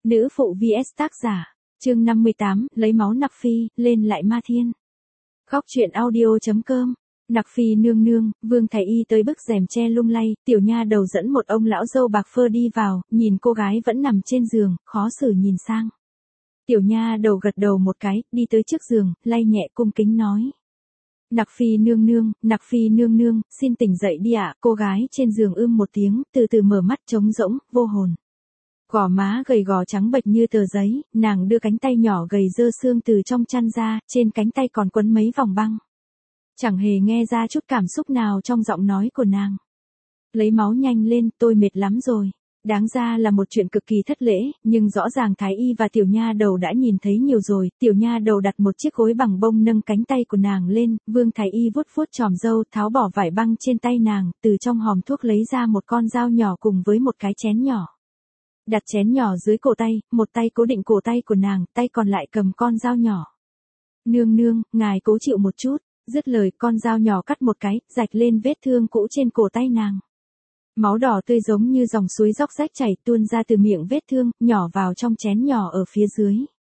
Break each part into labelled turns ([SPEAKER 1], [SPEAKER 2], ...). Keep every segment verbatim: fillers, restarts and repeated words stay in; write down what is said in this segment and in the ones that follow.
[SPEAKER 1] Nữ phụ vs tác giả. Chương năm mươi tám, lấy máu Nặc Phi, lên lại Ma Thiên. Góc truyện audio chấm com. Nặc Phi nương nương, Vương Thái Y tới bức rèm che lung lay, tiểu nha đầu dẫn một ông lão râu bạc phơ đi vào, nhìn cô gái vẫn nằm trên giường, khó xử nhìn sang. Tiểu nha đầu gật đầu một cái, đi tới trước giường, lay nhẹ cung kính nói. Nặc Phi nương nương, Nặc Phi nương nương, xin tỉnh dậy đi ạ. Cô gái trên giường ưm một tiếng, từ từ mở mắt trống rỗng, vô hồn. Gò má gầy gò trắng bệch như tờ giấy, nàng đưa cánh tay nhỏ gầy dơ xương từ trong chăn ra, trên cánh tay còn quấn mấy vòng băng. Chẳng hề nghe ra chút cảm xúc nào trong giọng nói của nàng. Lấy máu nhanh lên, tôi mệt lắm rồi. Đáng ra là một chuyện cực kỳ thất lễ, nhưng rõ ràng Thái Y và tiểu nha đầu đã nhìn thấy nhiều rồi. Tiểu nha đầu đặt một chiếc gối bằng bông nâng cánh tay của nàng lên, Vương Thái Y vuốt vuốt chòm râu, tháo bỏ vải băng trên tay nàng, từ trong hòm thuốc lấy ra một con dao nhỏ cùng với một cái chén nhỏ. Đặt chén nhỏ dưới cổ tay, một tay cố định cổ tay của nàng, tay còn lại cầm con dao nhỏ. Nương nương, ngài cố chịu một chút. Dứt lời, con dao nhỏ cắt một cái, rạch lên vết thương cũ trên cổ tay nàng. Máu đỏ tươi giống như dòng suối róc rách chảy tuôn ra từ miệng vết thương, nhỏ vào trong chén nhỏ ở phía dưới.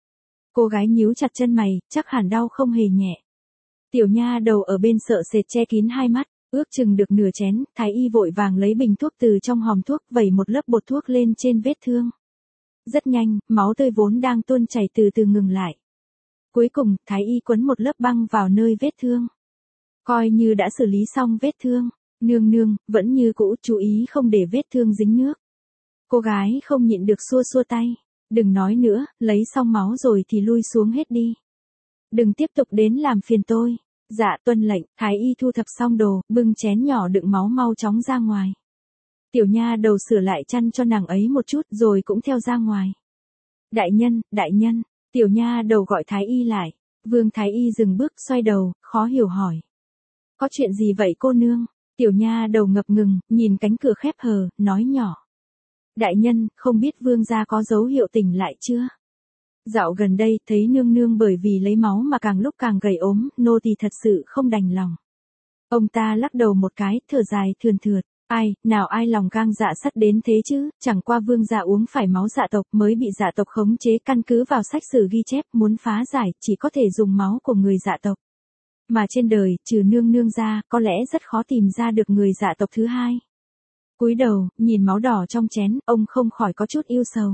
[SPEAKER 1] Cô gái nhíu chặt chân mày, chắc hẳn đau không hề nhẹ. Tiểu nha đầu ở bên sợ sệt che kín hai mắt, ước chừng được nửa chén, Thái Y vội vàng lấy bình thuốc từ trong hòm thuốc, vẩy một lớp bột thuốc lên trên vết thương. Rất nhanh, máu tươi vốn đang tuôn chảy từ từ ngừng lại. Cuối cùng, Thái Y quấn một lớp băng vào nơi vết thương. Coi như đã xử lý xong vết thương. Nương nương, vẫn như cũ, chú ý không để vết thương dính nước. Cô gái không nhịn được xua xua tay. Đừng nói nữa, lấy xong máu rồi thì lui xuống hết đi. Đừng tiếp tục đến làm phiền tôi. Dạ tuân lệnh. Thái Y thu thập xong đồ, bưng chén nhỏ đựng máu mau chóng ra ngoài. Tiểu nha đầu sửa lại chăn cho nàng ấy một chút rồi cũng theo ra ngoài. Đại nhân, đại nhân. Tiểu nha đầu gọi Thái Y lại. Vương Thái Y dừng bước, xoay đầu, khó hiểu hỏi. Có chuyện gì vậy cô nương? Tiểu nha đầu ngập ngừng, nhìn cánh cửa khép hờ, nói nhỏ. Đại nhân, không biết vương gia có dấu hiệu tỉnh lại chưa? Dạo gần đây, thấy nương nương bởi vì lấy máu mà càng lúc càng gầy ốm, nô tỳ thật sự không đành lòng. Ông ta lắc đầu một cái, thở dài thườn thượt. Ai, nào ai lòng gang dạ sắt đến thế chứ, chẳng qua vương gia uống phải máu dạ tộc mới bị dạ tộc khống chế, căn cứ vào sách sử ghi chép, muốn phá giải, chỉ có thể dùng máu của người dạ tộc. Mà trên đời, trừ nương nương ra, có lẽ rất khó tìm ra được người dạ tộc thứ hai. Cúi đầu, nhìn máu đỏ trong chén, ông không khỏi có chút yêu sầu.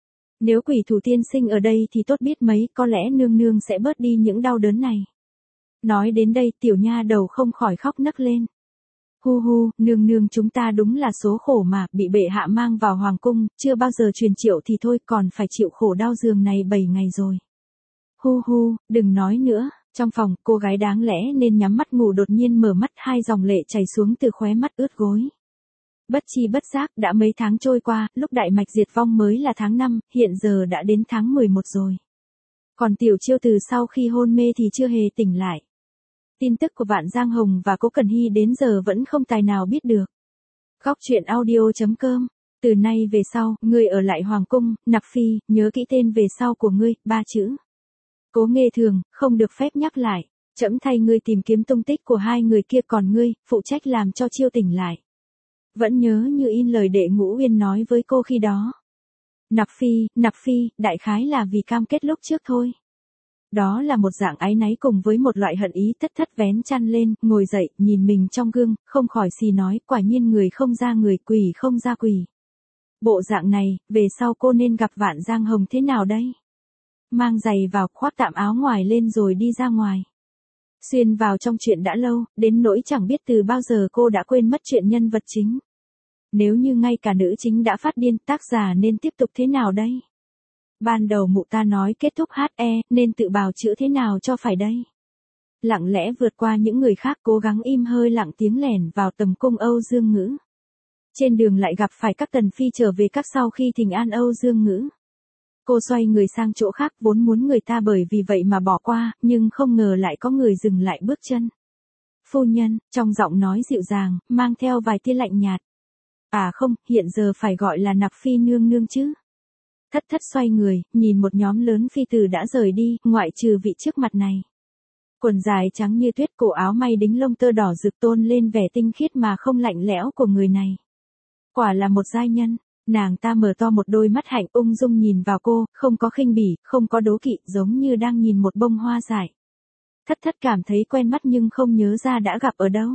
[SPEAKER 1] Nếu quỷ thủ tiên sinh ở đây thì tốt biết mấy, có lẽ nương nương sẽ bớt đi những đau đớn này. Nói đến đây, tiểu nha đầu không khỏi khóc nấc lên. Hu hu, nương nương chúng ta đúng là số khổ mà, bị bệ hạ mang vào hoàng cung, chưa bao giờ truyền triệu thì thôi, còn phải chịu khổ đau giường này bảy ngày rồi. Hu hu, đừng nói nữa. Trong phòng, cô gái đáng lẽ nên nhắm mắt ngủ đột nhiên mở mắt, hai dòng lệ chảy xuống từ khóe mắt ướt gối. Bất chi bất giác, đã mấy tháng trôi qua, lúc đại mạch diệt vong mới là tháng năm, hiện giờ đã đến tháng mười một rồi. Còn tiểu chiêu từ sau khi hôn mê thì chưa hề tỉnh lại. Tin tức của Vạn Giang Hồng và Cố Cẩn Hy đến giờ vẫn không tài nào biết được. Góc truyện audio chấm com. Từ nay về sau, ngươi ở lại hoàng cung, Nặc Phi, nhớ kỹ tên về sau của ngươi, ba chữ. Cố Nghê Thường, không được phép nhắc lại. Trẫm thay ngươi tìm kiếm tung tích của hai người kia, còn ngươi, phụ trách làm cho chiêu tỉnh lại. Vẫn nhớ như in lời đệ Ngũ Uyên nói với cô khi đó. Nặc Phi, Nặc Phi, đại khái là vì cam kết lúc trước thôi. Đó là một dạng áy náy cùng với một loại hận ý, thất thất vén chăn lên, ngồi dậy, nhìn mình trong gương, không khỏi xì nói, quả nhiên người không ra người, quỷ không ra quỷ. Bộ dạng này, về sau cô nên gặp Vạn Giang Hồng thế nào đây? Mang giày vào, khoác tạm áo ngoài lên rồi đi ra ngoài. Xuyên vào trong chuyện đã lâu, đến nỗi chẳng biết từ bao giờ cô đã quên mất chuyện nhân vật chính. Nếu như ngay cả nữ chính đã phát điên, tác giả nên tiếp tục thế nào đây? Ban đầu mụ ta nói kết thúc hát e, nên tự bào chữa thế nào cho phải đây? Lặng lẽ vượt qua những người khác, cố gắng im hơi lặng tiếng lẻn vào tầm cung Âu Dương Ngữ. Trên đường lại gặp phải các tần phi trở về các sau khi thỉnh an Âu Dương Ngữ. Cô xoay người sang chỗ khác, vốn muốn người ta bởi vì vậy mà bỏ qua, nhưng không ngờ lại có người dừng lại bước chân. Phu nhân, trong giọng nói dịu dàng, mang theo vài tia lạnh nhạt. À không, hiện giờ phải gọi là Nặc Phi nương nương chứ. Thất thất xoay người, nhìn một nhóm lớn phi tử đã rời đi, ngoại trừ vị trước mặt này. Quần dài trắng như tuyết, cổ áo may đính lông tơ đỏ rực tôn lên vẻ tinh khiết mà không lạnh lẽo của người này. Quả là một giai nhân. Nàng ta mở to một đôi mắt hạnh ung dung nhìn vào cô, không có khinh bỉ, không có đố kỵ, giống như đang nhìn một bông hoa dại. Thất thất cảm thấy quen mắt nhưng không nhớ ra đã gặp ở đâu.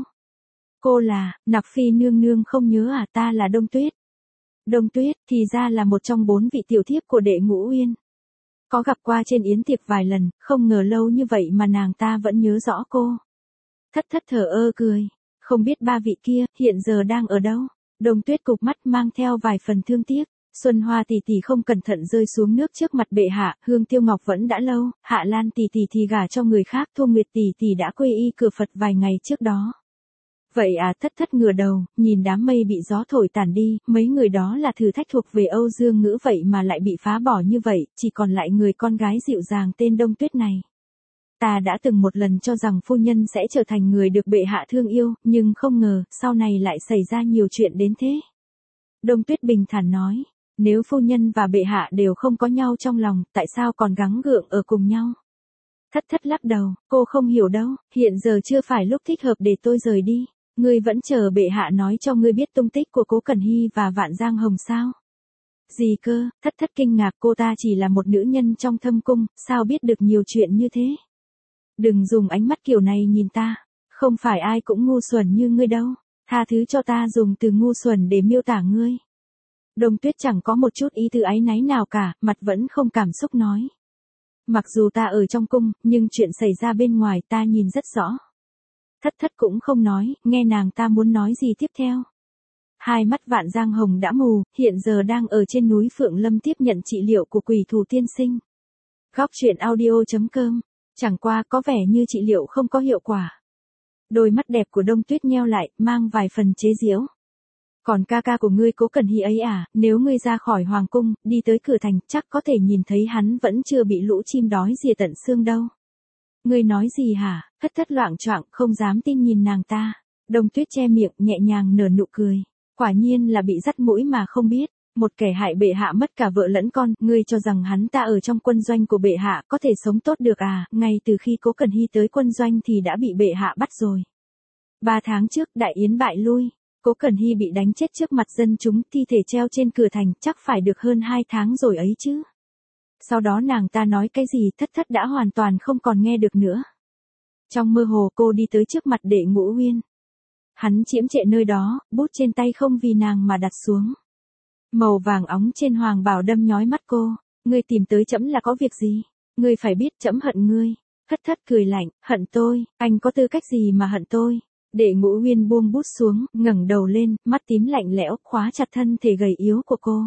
[SPEAKER 1] Cô là, Nặc Phi nương nương không nhớ à, ta là Đông Tuyết. Đông Tuyết, thì ra là một trong bốn vị tiểu thiếp của Đệ Ngũ Uyên. Có gặp qua trên yến tiệc vài lần, không ngờ lâu như vậy mà nàng ta vẫn nhớ rõ cô. Thất thất thở ơ cười, không biết ba vị kia, hiện giờ đang ở đâu. Đông Tuyết cụp mắt mang theo vài phần thương tiếc. Xuân Hoa tỷ tỷ không cẩn thận rơi xuống nước trước mặt bệ hạ, Hương Tiêu Ngọc vẫn đã lâu, Hạ Lan tỷ tỷ thì gả cho người khác, Thu Nguyệt tỷ tỷ đã quy y cửa Phật vài ngày trước đó. Vậy à, thất thất ngửa đầu, nhìn đám mây bị gió thổi tản đi, mấy người đó là thử thách thuộc về Âu Dương Ngữ vậy mà lại bị phá bỏ như vậy, chỉ còn lại người con gái dịu dàng tên Đông Tuyết này. Ta đã từng một lần cho rằng phu nhân sẽ trở thành người được bệ hạ thương yêu, nhưng không ngờ, sau này lại xảy ra nhiều chuyện đến thế. Đông Tuyết bình thản nói, nếu phu nhân và bệ hạ đều không có nhau trong lòng, tại sao còn gắng gượng ở cùng nhau? Thất thất lắc đầu, cô không hiểu đâu, hiện giờ chưa phải lúc thích hợp để tôi rời đi. Ngươi vẫn chờ bệ hạ nói cho ngươi biết tung tích của Cố Cẩn Hy và Vạn Giang Hồng sao? Gì cơ, thất thất kinh ngạc, cô ta chỉ là một nữ nhân trong thâm cung, sao biết được nhiều chuyện như thế? Đừng dùng ánh mắt kiểu này nhìn ta, không phải ai cũng ngu xuẩn như ngươi đâu, tha thứ cho ta dùng từ ngu xuẩn để miêu tả ngươi. Đông Tuyết chẳng có một chút ý tư áy náy nào cả, mặt vẫn không cảm xúc nói. Mặc dù ta ở trong cung, nhưng chuyện xảy ra bên ngoài ta nhìn rất rõ. Thất thất cũng không nói, nghe nàng ta muốn nói gì tiếp theo. Hai mắt Vạn Giang Hồng đã mù, hiện giờ đang ở trên núi Phượng Lâm tiếp nhận trị liệu của quỷ thù tiên sinh. Góc truyện audio chấm com, chẳng qua có vẻ như trị liệu không có hiệu quả. Đôi mắt đẹp của Đông Tuyết nheo lại, mang vài phần chế giễu. Còn ca ca của ngươi Cố Cẩn Hy ấy à, nếu ngươi ra khỏi hoàng cung, đi tới cửa thành, chắc có thể nhìn thấy hắn vẫn chưa bị lũ chim đói rìa tận xương đâu. Ngươi nói gì hả? Thất thất loạng choạng, không dám tin nhìn nàng ta. Đông Tuyết che miệng, nhẹ nhàng nở nụ cười. Quả nhiên là bị dắt mũi mà không biết. Một kẻ hại bệ hạ mất cả vợ lẫn con, ngươi cho rằng hắn ta ở trong quân doanh của bệ hạ có thể sống tốt được à? Ngay từ khi Cố Cẩn Hy tới quân doanh thì đã bị bệ hạ bắt rồi. Ba tháng trước, đại yến bại lui. Cố Cẩn Hy bị đánh chết trước mặt dân chúng, thi thể treo trên cửa thành, chắc phải được hơn hai tháng rồi ấy chứ. Sau đó nàng ta nói cái gì, thất thất đã hoàn toàn không còn nghe được nữa. Trong mơ hồ cô đi tới trước mặt Đệ Ngũ Uyên. Hắn chiếm trệ nơi đó, bút trên tay không vì nàng mà đặt xuống. Màu vàng óng trên hoàng bào đâm nhói mắt cô. Ngươi tìm tới trẫm là có việc gì? Ngươi phải biết trẫm hận ngươi. Thất thất cười lạnh, hận tôi, anh có tư cách gì mà hận tôi? Đệ Ngũ Uyên buông bút xuống, ngẩng đầu lên, mắt tím lạnh lẽo, khóa chặt thân thể gầy yếu của cô.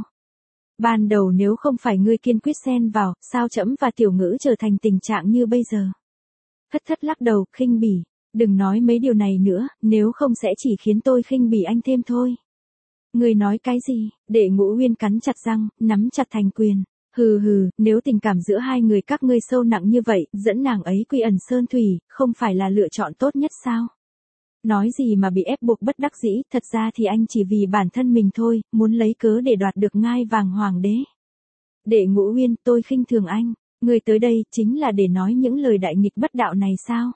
[SPEAKER 1] Ban đầu nếu không phải ngươi kiên quyết xen vào, sao trẫm và Tiểu Ngữ trở thành tình trạng như bây giờ? Thất thất lắc đầu, khinh bỉ, đừng nói mấy điều này nữa, nếu không sẽ chỉ khiến tôi khinh bỉ anh thêm thôi. Ngươi nói cái gì? Đệ Ngũ Uyên cắn chặt răng, nắm chặt thành quyền. Hừ hừ, nếu tình cảm giữa hai người các ngươi sâu nặng như vậy, dẫn nàng ấy quy ẩn sơn thủy, không phải là lựa chọn tốt nhất sao? Nói gì mà bị ép buộc bất đắc dĩ, thật ra thì anh chỉ vì bản thân mình thôi, muốn lấy cớ để đoạt được ngai vàng hoàng đế. Đệ Ngũ Uyên, tôi khinh thường anh, người tới đây chính là để nói những lời đại nghịch bất đạo này sao?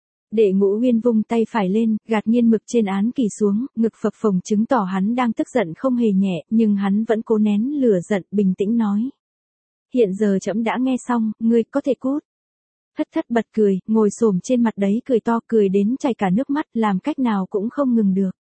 [SPEAKER 1] Đệ Ngũ Uyên vung tay phải lên, gạt nghiên mực trên án kỷ xuống, ngực phập phồng chứng tỏ hắn đang tức giận không hề nhẹ, nhưng hắn vẫn cố nén lửa giận, bình tĩnh nói. Hiện giờ trẫm đã nghe xong, ngươi có thể cút. Thất thất bật cười, ngồi xổm trên mặt đấy cười to, cười đến chảy cả nước mắt, làm cách nào cũng không ngừng được.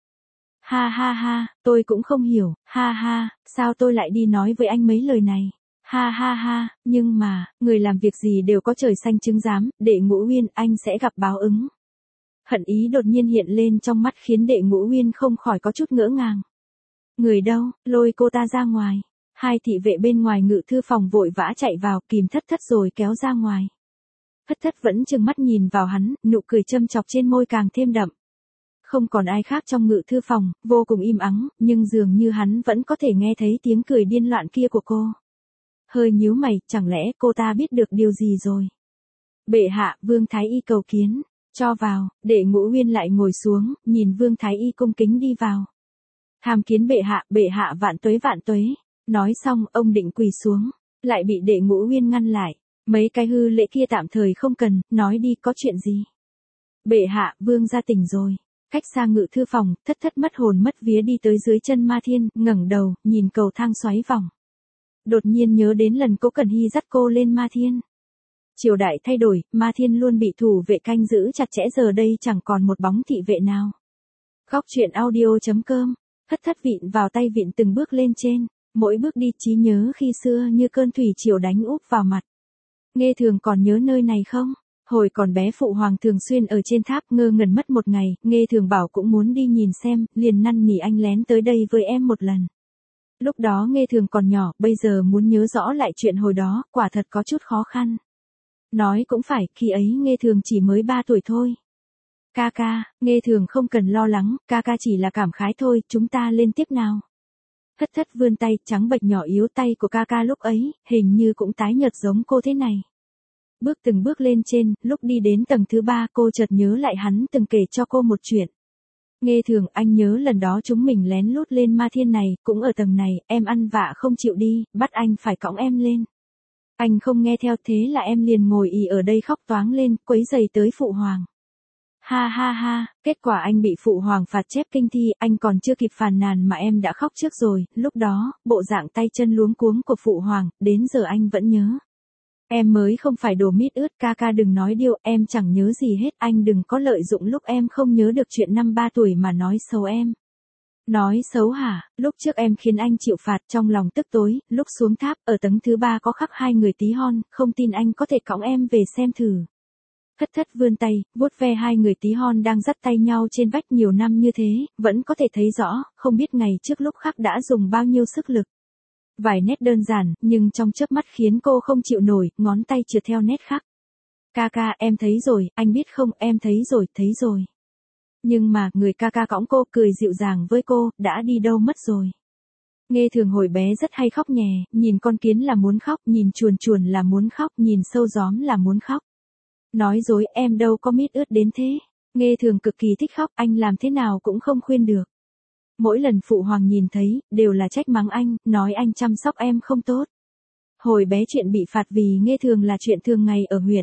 [SPEAKER 1] Ha ha ha, tôi cũng không hiểu, ha ha, sao tôi lại đi nói với anh mấy lời này? Ha ha ha, nhưng mà, người làm việc gì đều có trời xanh chứng giám, Đệ Ngũ Uyên, anh sẽ gặp báo ứng. Hận ý đột nhiên hiện lên trong mắt khiến Đệ Ngũ Uyên không khỏi có chút ngỡ ngàng. Người đâu, lôi cô ta ra ngoài. Hai thị vệ bên ngoài ngự thư phòng vội vã chạy vào, kìm thất thất rồi kéo ra ngoài. Thất thất vẫn trừng mắt nhìn vào hắn, nụ cười châm chọc trên môi càng thêm đậm. Không còn ai khác trong ngự thư phòng, vô cùng im ắng, nhưng dường như hắn vẫn có thể nghe thấy tiếng cười điên loạn kia của cô. Hơi nhíu mày, chẳng lẽ cô ta biết được điều gì rồi? Bệ hạ, Vương Thái Y cầu kiến, cho vào. Đệ Ngũ Uyên lại ngồi xuống, nhìn Vương Thái Y cung kính đi vào. Tham kiến bệ hạ, bệ hạ vạn tuế vạn tuế. Nói xong, ông định quỳ xuống, lại bị Đệ Ngũ Uyên ngăn lại. Mấy cái hư lễ kia tạm thời không cần, nói đi, có chuyện gì? Bệ hạ, vương gia tỉnh rồi. Cách xa ngự thư phòng, thất thất mất hồn mất vía đi tới dưới chân Ma Thiên, ngẩng đầu, nhìn cầu thang xoáy vòng. Đột nhiên nhớ đến lần Cố Cẩn Hy dắt cô lên Ma Thiên. Triều đại thay đổi, Ma Thiên luôn bị thủ vệ canh giữ chặt chẽ, giờ đây chẳng còn một bóng thị vệ nào. Góc truyện audio chấm com, thất thất vịn vào tay vịn từng bước lên trên, mỗi bước đi trí nhớ khi xưa như cơn thủy triều đánh úp vào mặt. Nghe Thường còn nhớ nơi này không? Hồi còn bé phụ hoàng thường xuyên ở trên tháp, ngơ ngẩn mất một ngày, Nghe Thường bảo cũng muốn đi nhìn xem, liền năn nỉ anh lén tới đây với em một lần. Lúc đó Nghe Thường còn nhỏ, bây giờ muốn nhớ rõ lại chuyện hồi đó, quả thật có chút khó khăn. Nói cũng phải, khi ấy Nghe Thường chỉ mới ba tuổi thôi. Ca ca, Nghe Thường không cần lo lắng, ca ca chỉ là cảm khái thôi, chúng ta lên tiếp nào. Thất thất vươn tay, trắng bệch nhỏ yếu tay của ca ca lúc ấy, hình như cũng tái nhợt giống cô thế này. Bước từng bước lên trên, lúc đi đến tầng thứ ba cô chợt nhớ lại hắn từng kể cho cô một chuyện. Nghe Thường, anh nhớ lần đó chúng mình lén lút lên Ma Thiên này, cũng ở tầng này, em ăn vạ không chịu đi, bắt anh phải cõng em lên. Anh không nghe theo, thế là em liền ngồi ì ở đây khóc toáng lên, quấy giày tới phụ hoàng. Ha ha ha, kết quả anh bị phụ hoàng phạt chép kinh thi, anh còn chưa kịp phàn nàn mà em đã khóc trước rồi, lúc đó, bộ dạng tay chân luống cuống của phụ hoàng, đến giờ anh vẫn nhớ. Em mới không phải đồ mít ướt, ca ca đừng nói điêu, em chẳng nhớ gì hết, anh đừng có lợi dụng lúc em không nhớ được chuyện năm ba tuổi mà nói xấu em. Nói xấu hả, lúc trước em khiến anh chịu phạt trong lòng tức tối, lúc xuống tháp, ở tầng thứ ba có khắc hai người tí hon, không tin anh có thể cõng em về xem thử. Thất thất vươn tay, vuốt ve hai người tí hon đang dắt tay nhau trên vách nhiều năm như thế, vẫn có thể thấy rõ, không biết ngày trước lúc khắc đã dùng bao nhiêu sức lực. Vài nét đơn giản, nhưng trong chớp mắt khiến cô không chịu nổi, ngón tay trượt theo nét khắc. Ca ca, em thấy rồi, anh biết không, em thấy rồi, thấy rồi. Nhưng mà, người ca ca cõng cô, cười dịu dàng với cô, đã đi đâu mất rồi. Nghe Thường hồi bé rất hay khóc nhè, nhìn con kiến là muốn khóc, nhìn chuồn chuồn là muốn khóc, nhìn sâu gióm là muốn khóc. Nói dối, em đâu có mít ướt đến thế. Nghe Thường cực kỳ thích khóc, anh làm thế nào cũng không khuyên được. Mỗi lần phụ hoàng nhìn thấy, đều là trách mắng anh, nói anh chăm sóc em không tốt. Hồi bé chuyện bị phạt vì Nghe Thường là chuyện thường ngày ở huyện.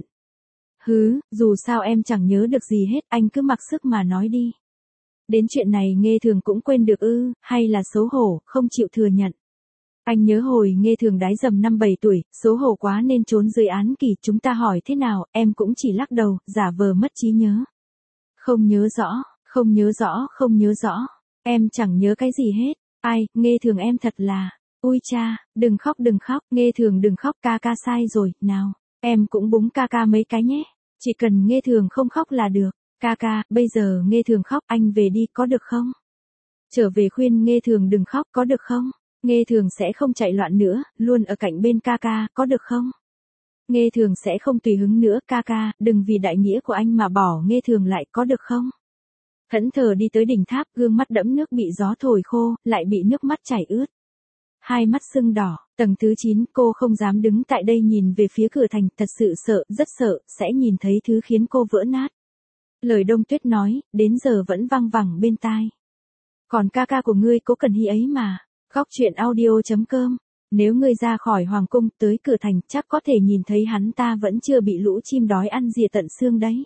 [SPEAKER 1] Hứ, dù sao em chẳng nhớ được gì hết, anh cứ mặc sức mà nói đi. Đến chuyện này Nghe Thường cũng quên được ư, hay là xấu hổ, không chịu thừa nhận. Anh nhớ hồi Nghe Thường đái dầm năm bảy tuổi, xấu hổ quá nên trốn dưới án kỷ, chúng ta hỏi thế nào, em cũng chỉ lắc đầu, giả vờ mất trí nhớ. Không nhớ rõ, không nhớ rõ, không nhớ rõ, em chẳng nhớ cái gì hết, ai, Nghe Thường em thật là, ui cha, đừng khóc đừng khóc, Nghe Thường đừng khóc, ca ca sai rồi, nào, em cũng búng ca ca mấy cái nhé, chỉ cần Nghe Thường không khóc là được, ca ca, bây giờ Nghe Thường khóc, anh về đi có được không? Trở về khuyên Nghe Thường đừng khóc có được không? Nghe Thường sẽ không chạy loạn nữa, luôn ở cạnh bên ca ca, có được không? Nghe Thường sẽ không tùy hứng nữa, ca ca, đừng vì đại nghĩa của anh mà bỏ Nghe Thường lại, có được không? Thẫn thờ đi tới đỉnh tháp, gương mắt đẫm nước bị gió thổi khô, lại bị nước mắt chảy ướt. Hai mắt sưng đỏ, tầng thứ chín, cô không dám đứng tại đây nhìn về phía cửa thành, thật sự sợ, rất sợ, sẽ nhìn thấy thứ khiến cô vỡ nát. Lời Đông Tuyết nói, đến giờ vẫn vang vẳng bên tai. Còn ca ca của ngươi Cố Cẩn Hy ấy mà. Góc truyện audio chấm com, nếu ngươi ra khỏi hoàng cung tới cửa thành chắc có thể nhìn thấy hắn ta vẫn chưa bị lũ chim đói ăn rỉa tận xương đấy.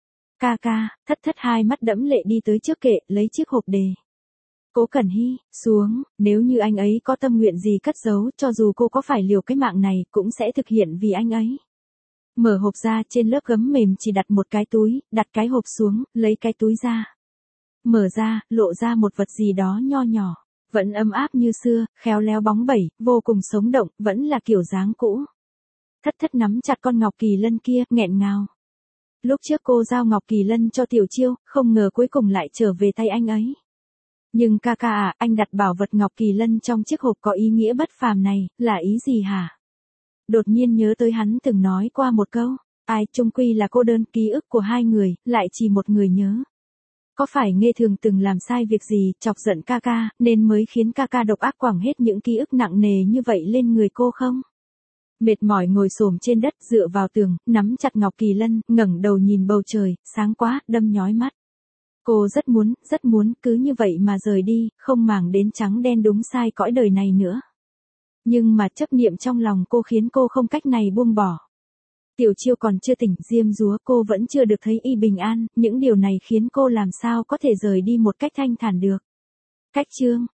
[SPEAKER 1] Ca ca, thất thất hai mắt đẫm lệ đi tới trước kệ, lấy chiếc hộp đề. Cố Cẩn Hy, xuống, nếu như anh ấy có tâm nguyện gì cất giấu, cho dù cô có phải liều cái mạng này, cũng sẽ thực hiện vì anh ấy. Mở hộp ra, trên lớp gấm mềm chỉ đặt một cái túi, đặt cái hộp xuống, lấy cái túi ra. Mở ra, lộ ra một vật gì đó nho nhỏ. Vẫn ấm áp như xưa, khéo léo bóng bẩy, vô cùng sống động, vẫn là kiểu dáng cũ. Thất thất nắm chặt con ngọc kỳ lân kia, nghẹn ngào. Lúc trước cô giao ngọc kỳ lân cho Tiểu Chiêu, không ngờ cuối cùng lại trở về tay anh ấy. Nhưng ca ca à, anh đặt bảo vật ngọc kỳ lân trong chiếc hộp có ý nghĩa bất phàm này, là ý gì hả? Đột nhiên nhớ tới hắn từng nói qua một câu, ai chung quy là cô đơn, ký ức của hai người, lại chỉ một người nhớ. Có phải Nghe Thường từng làm sai việc gì, chọc giận ca ca, nên mới khiến ca ca độc ác quẳng hết những ký ức nặng nề như vậy lên người cô không? Mệt mỏi ngồi xổm trên đất dựa vào tường, nắm chặt ngọc kỳ lân, ngẩng đầu nhìn bầu trời, sáng quá, đâm nhói mắt. Cô rất muốn, rất muốn, cứ như vậy mà rời đi, không màng đến trắng đen đúng sai cõi đời này nữa. Nhưng mà chấp niệm trong lòng cô khiến cô không cách này buông bỏ. Tiểu Chiêu còn chưa tỉnh, diêm dúa cô vẫn chưa được thấy y bình an, những điều này khiến cô làm sao có thể rời đi một cách thanh thản được. Cách chương